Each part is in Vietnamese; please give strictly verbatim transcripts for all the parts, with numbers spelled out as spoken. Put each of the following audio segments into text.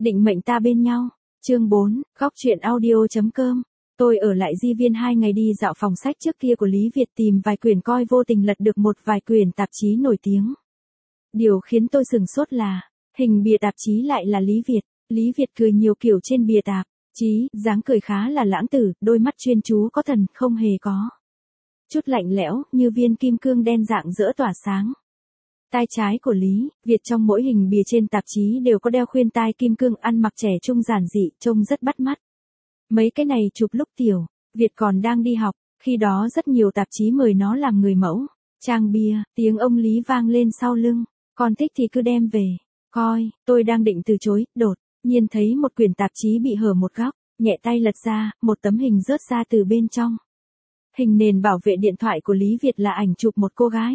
Định mệnh ta bên nhau. Chương bốn, góc truyện audio.com. Tôi ở lại Di Viên hai ngày đi dạo phòng sách trước kia của Lý Việt tìm vài quyển coi vô tình lật được một vài quyển tạp chí nổi tiếng. Điều khiến tôi sửng sốt là, hình bìa tạp chí lại là Lý Việt. Lý Việt cười nhiều kiểu trên bìa tạp chí, dáng cười khá là lãng tử, đôi mắt chuyên chú có thần, không hề có chút lạnh lẽo, như viên kim cương đen rạng rỡ tỏa sáng. Tai trái của Lý Việt trong mỗi hình bìa trên tạp chí đều có đeo khuyên tai kim cương, ăn mặc trẻ trung giản dị, trông rất bắt mắt. Mấy cái này chụp lúc tiểu Việt còn đang đi học, khi đó rất nhiều tạp chí mời nó làm người mẫu. Trang bìa, tiếng ông Lý vang lên sau lưng, con thích thì cứ đem về coi. Tôi đang định từ chối, đột nhiên thấy một quyển tạp chí bị hở một góc, nhẹ tay lật ra, một tấm hình rớt ra từ bên trong. Hình nền bảo vệ điện thoại của Lý Việt là ảnh chụp một cô gái.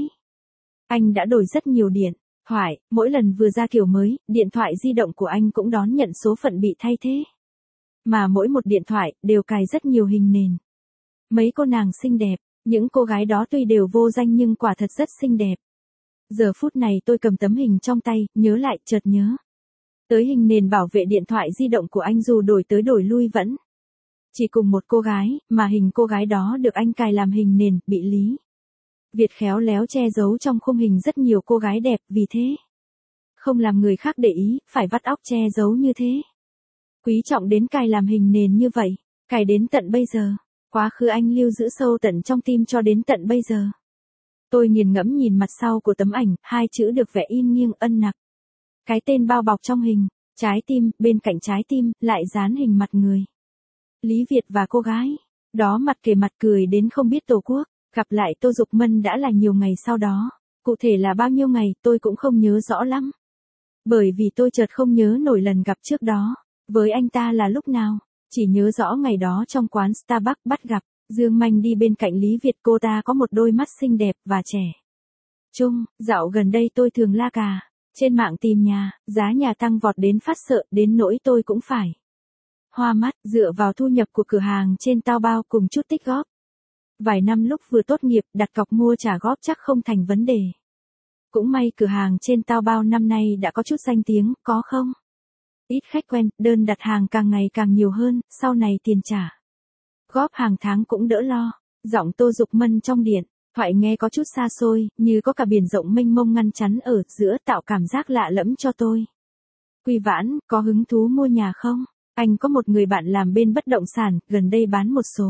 Anh đã đổi rất nhiều điện thoại, mỗi lần vừa ra kiểu mới, điện thoại di động của anh cũng đón nhận số phận bị thay thế. Mà mỗi một điện thoại đều cài rất nhiều hình nền. Mấy cô nàng xinh đẹp, những cô gái đó tuy đều vô danh nhưng quả thật rất xinh đẹp. Giờ phút này tôi cầm tấm hình trong tay, nhớ lại, chợt nhớ tới hình nền bảo vệ điện thoại di động của anh, dù đổi tới đổi lui vẫn chỉ cùng một cô gái, mà hình cô gái đó được anh cài làm hình nền, bị Lý Việt khéo léo che giấu trong khung hình rất nhiều cô gái đẹp, vì thế không làm người khác để ý, phải vắt óc che giấu như thế. Quý trọng đến cài làm hình nền như vậy, cài đến tận bây giờ. Quá khứ anh lưu giữ sâu tận trong tim cho đến tận bây giờ. Tôi nghiền ngẫm nhìn mặt sau của tấm ảnh, hai chữ được vẽ in nghiêng ân nặc. Cái tên bao bọc trong hình, trái tim, bên cạnh trái tim, lại dán hình mặt người. Lý Việt và cô gái đó mặt kề mặt cười đến không biết tổ quốc. Gặp lại Tô Dục Mân đã là nhiều ngày sau đó. Cụ thể là bao nhiêu ngày tôi cũng không nhớ rõ lắm. Bởi vì tôi chợt không nhớ nổi lần gặp trước đó với anh ta là lúc nào. Chỉ nhớ rõ ngày đó trong quán Starbucks bắt gặp Dương Manh đi bên cạnh Lý Việt. Cô ta có một đôi mắt xinh đẹp và trẻ trung. Dạo gần đây tôi thường la cà trên mạng tìm nhà, giá nhà tăng vọt đến phát sợ, đến nỗi tôi cũng phải hoa mắt, dựa vào thu nhập của cửa hàng trên Taobao cùng chút tích góp. Vài năm lúc vừa tốt nghiệp, đặt cọc mua trả góp chắc không thành vấn đề. Cũng may cửa hàng trên Taobao năm nay đã có chút danh tiếng, có không? Ít khách quen, đơn đặt hàng càng ngày càng nhiều hơn, sau này tiền trả góp hàng tháng cũng đỡ lo. Giọng Tô Dục Mân trong điện thoại nghe có chút xa xôi, như có cả biển rộng mênh mông ngăn chắn ở giữa, tạo cảm giác lạ lẫm cho tôi. Quy Vãn, có hứng thú mua nhà không? Anh có một người bạn làm bên bất động sản, gần đây bán một số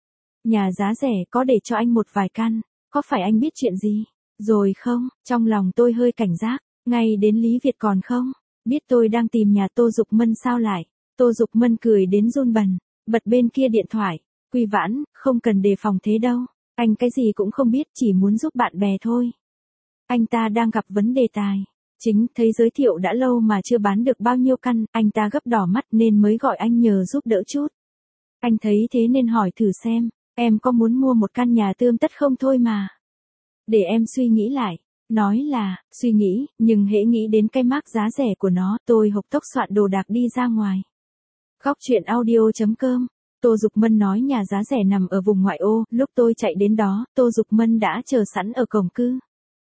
nhà giá rẻ, có để cho anh một vài căn. Có phải anh biết chuyện gì rồi không? Trong lòng tôi hơi cảnh giác, ngay đến Lý Việt còn không biết tôi đang tìm nhà. Tô Dục Mân sao lại? Tô Dục Mân cười đến run bần, bật bên kia điện thoại. Quy Vãn, không cần đề phòng thế đâu. Anh cái gì cũng không biết, chỉ muốn giúp bạn bè thôi. Anh ta đang gặp vấn đề tài chính, thấy giới thiệu đã lâu mà chưa bán được bao nhiêu căn, anh ta gấp đỏ mắt nên mới gọi anh nhờ giúp đỡ chút. Anh thấy thế nên hỏi thử xem, em có muốn mua một căn nhà tươm tất không thôi mà. Để em suy nghĩ lại. Nói là, suy nghĩ, nhưng hễ nghĩ đến cái mác giá rẻ của nó, tôi hộc tốc soạn đồ đạc đi ra ngoài. Góc truyện audio.com. Tô Dục Mân nói nhà giá rẻ nằm ở vùng ngoại ô, lúc tôi chạy đến đó, Tô Dục Mân đã chờ sẵn ở cổng cư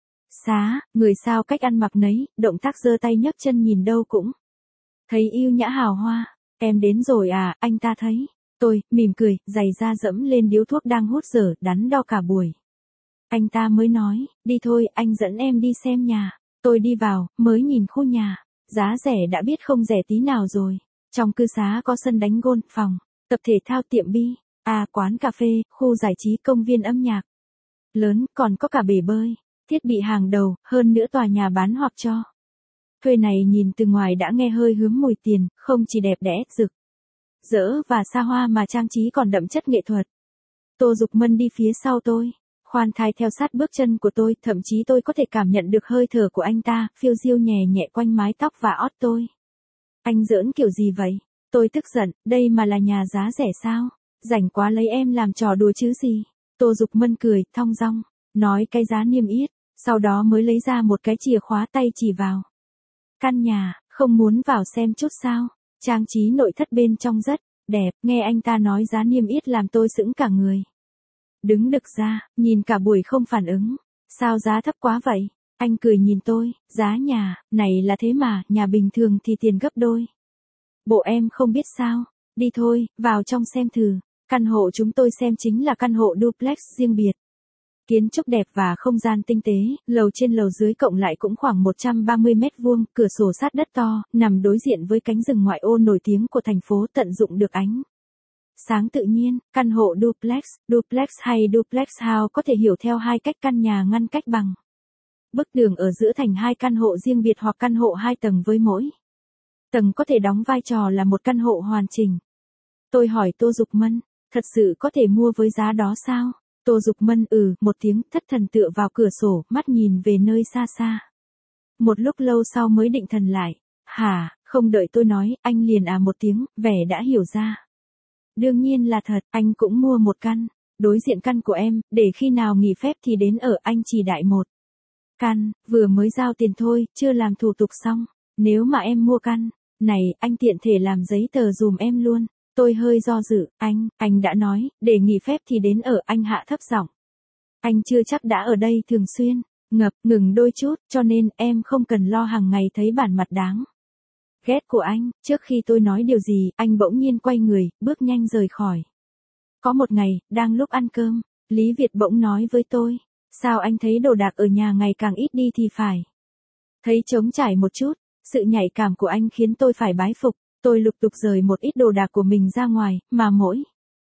xá, người sao cách ăn mặc nấy, động tác giơ tay nhấc chân nhìn đâu cũng thấy yêu nhã hào hoa. Em đến rồi à? Anh ta thấy tôi mỉm cười, giày da dẫm lên điếu thuốc đang hút dở, đắn đo cả buổi. Anh ta mới nói, đi thôi, anh dẫn em đi xem nhà. Tôi đi vào, mới nhìn khu nhà, giá rẻ đã biết không rẻ tí nào rồi. Trong cư xá có sân đánh gôn, phòng tập thể thao, tiệm bi, à quán cà phê, khu giải trí, công viên âm nhạc lớn, còn có cả bể bơi, thiết bị hàng đầu, hơn nữa tòa nhà bán hoặc cho thuê này nhìn từ ngoài đã nghe hơi hướm mùi tiền, không chỉ đẹp đẽ, rực rỡ và xa hoa mà trang trí còn đậm chất nghệ thuật. Tô Dục Mân đi phía sau tôi, khoan thai theo sát bước chân của tôi, thậm chí tôi có thể cảm nhận được hơi thở của anh ta, phiêu diêu nhẹ nhẹ quanh mái tóc và ót tôi. Anh giỡn kiểu gì vậy? Tôi tức giận, đây mà là nhà giá rẻ sao? Rảnh quá lấy em làm trò đùa chứ gì? Tô Dục Mân cười, thong dong, nói cái giá niêm yết, sau đó mới lấy ra một cái chìa khóa tay chỉ vào căn nhà. Không muốn vào xem chút sao? Trang trí nội thất bên trong rất đẹp. Nghe anh ta nói giá niêm yết làm tôi sững cả người. Đứng đực ra, nhìn cả buổi không phản ứng. Sao giá thấp quá vậy? Anh cười nhìn tôi, giá nhà này là thế mà, nhà bình thường thì tiền gấp đôi. Bộ em không biết sao? Đi thôi, vào trong xem thử. Căn hộ chúng tôi xem chính là căn hộ duplex riêng biệt. Kiến trúc đẹp và không gian tinh tế, lầu trên lầu dưới cộng lại cũng khoảng một trăm ba mươi mét vuông, cửa sổ sát đất to, nằm đối diện với cánh rừng ngoại ô nổi tiếng của thành phố, tận dụng được ánh sáng tự nhiên. Căn hộ duplex, duplex hay duplex house có thể hiểu theo hai cách: căn nhà ngăn cách bằng bức tường ở giữa thành hai căn hộ riêng biệt, hoặc căn hộ hai tầng với mỗi tầng có thể đóng vai trò là một căn hộ hoàn chỉnh. Tôi hỏi Tô Dục Mân, thật sự có thể mua với giá đó sao? Tô Dục Mân ừ một tiếng, thất thần tựa vào cửa sổ, mắt nhìn về nơi xa xa. Một lúc lâu sau mới định thần lại. Hả? Không đợi tôi nói, anh liền à một tiếng, vẻ đã hiểu ra. Đương nhiên là thật, anh cũng mua một căn. Đối diện căn của em, để khi nào nghỉ phép thì đến ở. Anh chỉ đại một căn, vừa mới giao tiền thôi, chưa làm thủ tục xong. Nếu mà em mua căn này, anh tiện thể làm giấy tờ dùm em luôn. Tôi hơi do dự, anh, anh đã nói, để nghỉ phép thì đến ở. Anh hạ thấp giọng. Anh chưa chắc đã ở đây thường xuyên. Ngập ngừng đôi chút, cho nên em không cần lo hàng ngày thấy bản mặt đáng ghét của anh. Trước khi tôi nói điều gì, anh bỗng nhiên quay người, bước nhanh rời khỏi. Có một ngày, đang lúc ăn cơm, Lý Việt bỗng nói với tôi, sao anh thấy đồ đạc ở nhà ngày càng ít đi thì phải. Thấy trống trải một chút, sự nhạy cảm của anh khiến tôi phải bái phục. Tôi lục tục rời một ít đồ đạc của mình ra ngoài, mà mỗi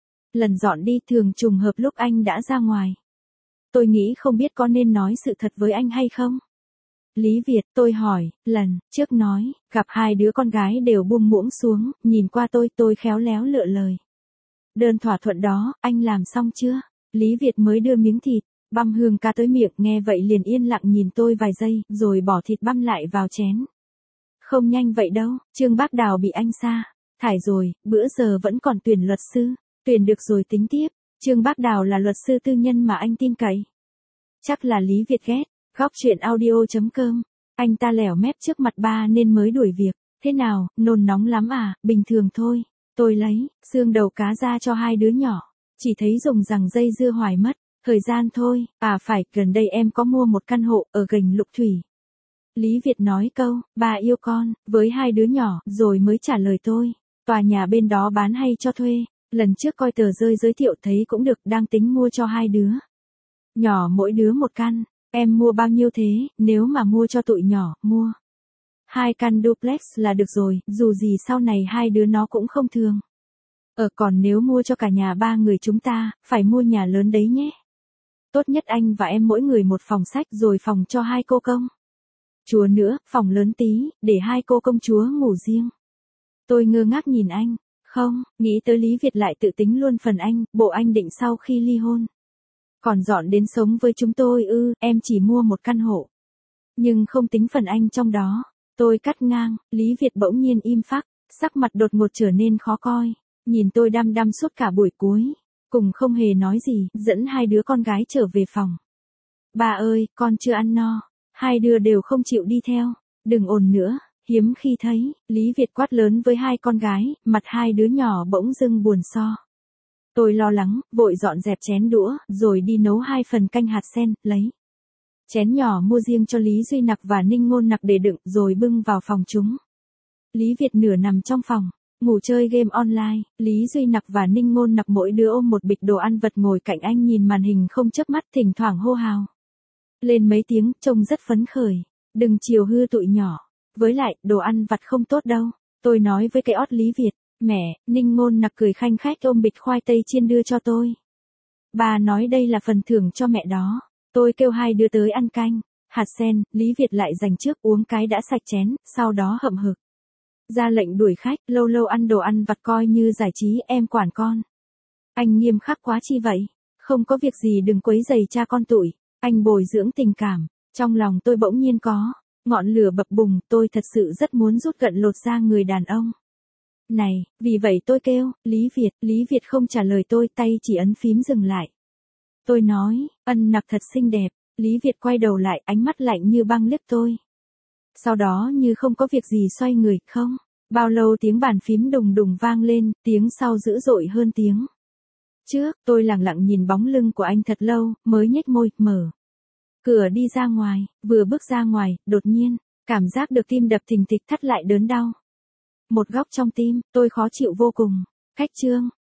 lần dọn đi thường trùng hợp lúc anh đã ra ngoài. Tôi nghĩ không biết có nên nói sự thật với anh hay không. Lý Việt, tôi hỏi, lần trước nói, gặp hai đứa con gái đều buông muỗng xuống, nhìn qua tôi, tôi khéo léo lựa lời. Đơn thỏa thuận đó, anh làm xong chưa? Lý Việt mới đưa miếng thịt, băm hương cá tới miệng, nghe vậy liền yên lặng nhìn tôi vài giây, rồi bỏ thịt băm lại vào chén. Không nhanh vậy đâu, Trương Bác Đào bị anh sa thải rồi, bữa giờ vẫn còn tuyển luật sư, tuyển được rồi tính tiếp. Trương Bác Đào là luật sư tư nhân mà anh tin cậy. Chắc là Lý Việt ghét. Góc chuyện audio chấm com. Anh ta lẻo mép trước mặt ba nên mới đuổi việc. Thế nào, nôn nóng lắm à? Bình thường thôi. Tôi lấy xương đầu cá ra cho hai đứa nhỏ. Chỉ thấy dùng rằng dây dưa hoài mất thời gian thôi. À phải, gần đây em có mua một căn hộ ở Gành Lục Thủy. Lý Việt nói câu, ba yêu con, với hai đứa nhỏ, rồi mới trả lời tôi. Tòa nhà bên đó bán hay cho thuê. Lần trước coi tờ rơi giới thiệu thấy cũng được, đang tính mua cho hai đứa nhỏ mỗi đứa một căn. Em mua bao nhiêu thế? Nếu mà mua cho tụi nhỏ, mua hai căn duplex là được rồi, dù gì sau này hai đứa nó cũng không thường ở. Còn nếu mua cho cả nhà ba người chúng ta, phải mua nhà lớn đấy nhé. Tốt nhất anh và em mỗi người một phòng sách, rồi phòng cho hai cô công chúa nữa, phòng lớn tí, để hai cô công chúa ngủ riêng. Tôi ngơ ngác nhìn anh. Không, nghĩ tới Lý Việt lại tự tính luôn phần anh, bộ anh định sau khi ly hôn còn dọn đến sống với chúng tôi ư? Em chỉ mua một căn hộ, nhưng không tính phần anh trong đó. Tôi cắt ngang. Lý Việt bỗng nhiên im phắc, sắc mặt đột ngột trở nên khó coi, nhìn tôi đăm đăm suốt cả buổi cuối, cùng không hề nói gì, dẫn hai đứa con gái trở về phòng. Bà ơi, con chưa ăn no. Hai đứa đều không chịu đi theo. Đừng ồn nữa. Hiếm khi thấy, Lý Việt quát lớn với hai con gái, mặt hai đứa nhỏ bỗng dưng buồn so. Tôi lo lắng, vội dọn dẹp chén đũa, rồi đi nấu hai phần canh hạt sen, lấy chén nhỏ mua riêng cho Lý Duy Nặc và Ninh Ngôn Nặc để đựng, rồi bưng vào phòng chúng. Lý Việt nửa nằm trong phòng, ngủ chơi game online, Lý Duy Nặc và Ninh Ngôn Nặc mỗi đứa ôm một bịch đồ ăn vặt ngồi cạnh anh nhìn màn hình không chớp mắt, thỉnh thoảng hô hào lên mấy tiếng, trông rất phấn khởi. Đừng chiều hư tụi nhỏ. Với lại, đồ ăn vặt không tốt đâu. Tôi nói với cái ót Lý Việt. Mẹ, Ninh Ngôn Nặc cười khanh khách ôm bịch khoai tây chiên đưa cho tôi. Bà nói đây là phần thưởng cho mẹ đó. Tôi kêu hai đứa tới ăn canh hạt sen, Lý Việt lại dành trước uống cái đã sạch chén, sau đó hậm hực ra lệnh đuổi khách, lâu lâu ăn đồ ăn vặt coi như giải trí, em quản con. Anh nghiêm khắc quá chi vậy? Không có việc gì đừng quấy rầy cha con tụi. Anh bồi dưỡng tình cảm. Trong lòng tôi bỗng nhiên có ngọn lửa bập bùng, tôi thật sự rất muốn rút gận lột da người đàn ông này, vì vậy tôi kêu, Lý Việt, Lý Việt không trả lời tôi, tay chỉ ấn phím dừng lại. Tôi nói, Ân Nặc thật xinh đẹp. Lý Việt quay đầu lại, ánh mắt lạnh như băng liếc tôi. Sau đó như không có việc gì xoay người, không bao lâu tiếng bàn phím đùng đùng vang lên, tiếng sau dữ dội hơn tiếng trước. Tôi lặng lặng nhìn bóng lưng của anh thật lâu, mới nhếch môi, mở cửa đi ra ngoài. Vừa bước ra ngoài, đột nhiên cảm giác được tim đập thình thịch, thắt lại đớn đau. Một góc trong tim, tôi khó chịu vô cùng. Khách chương.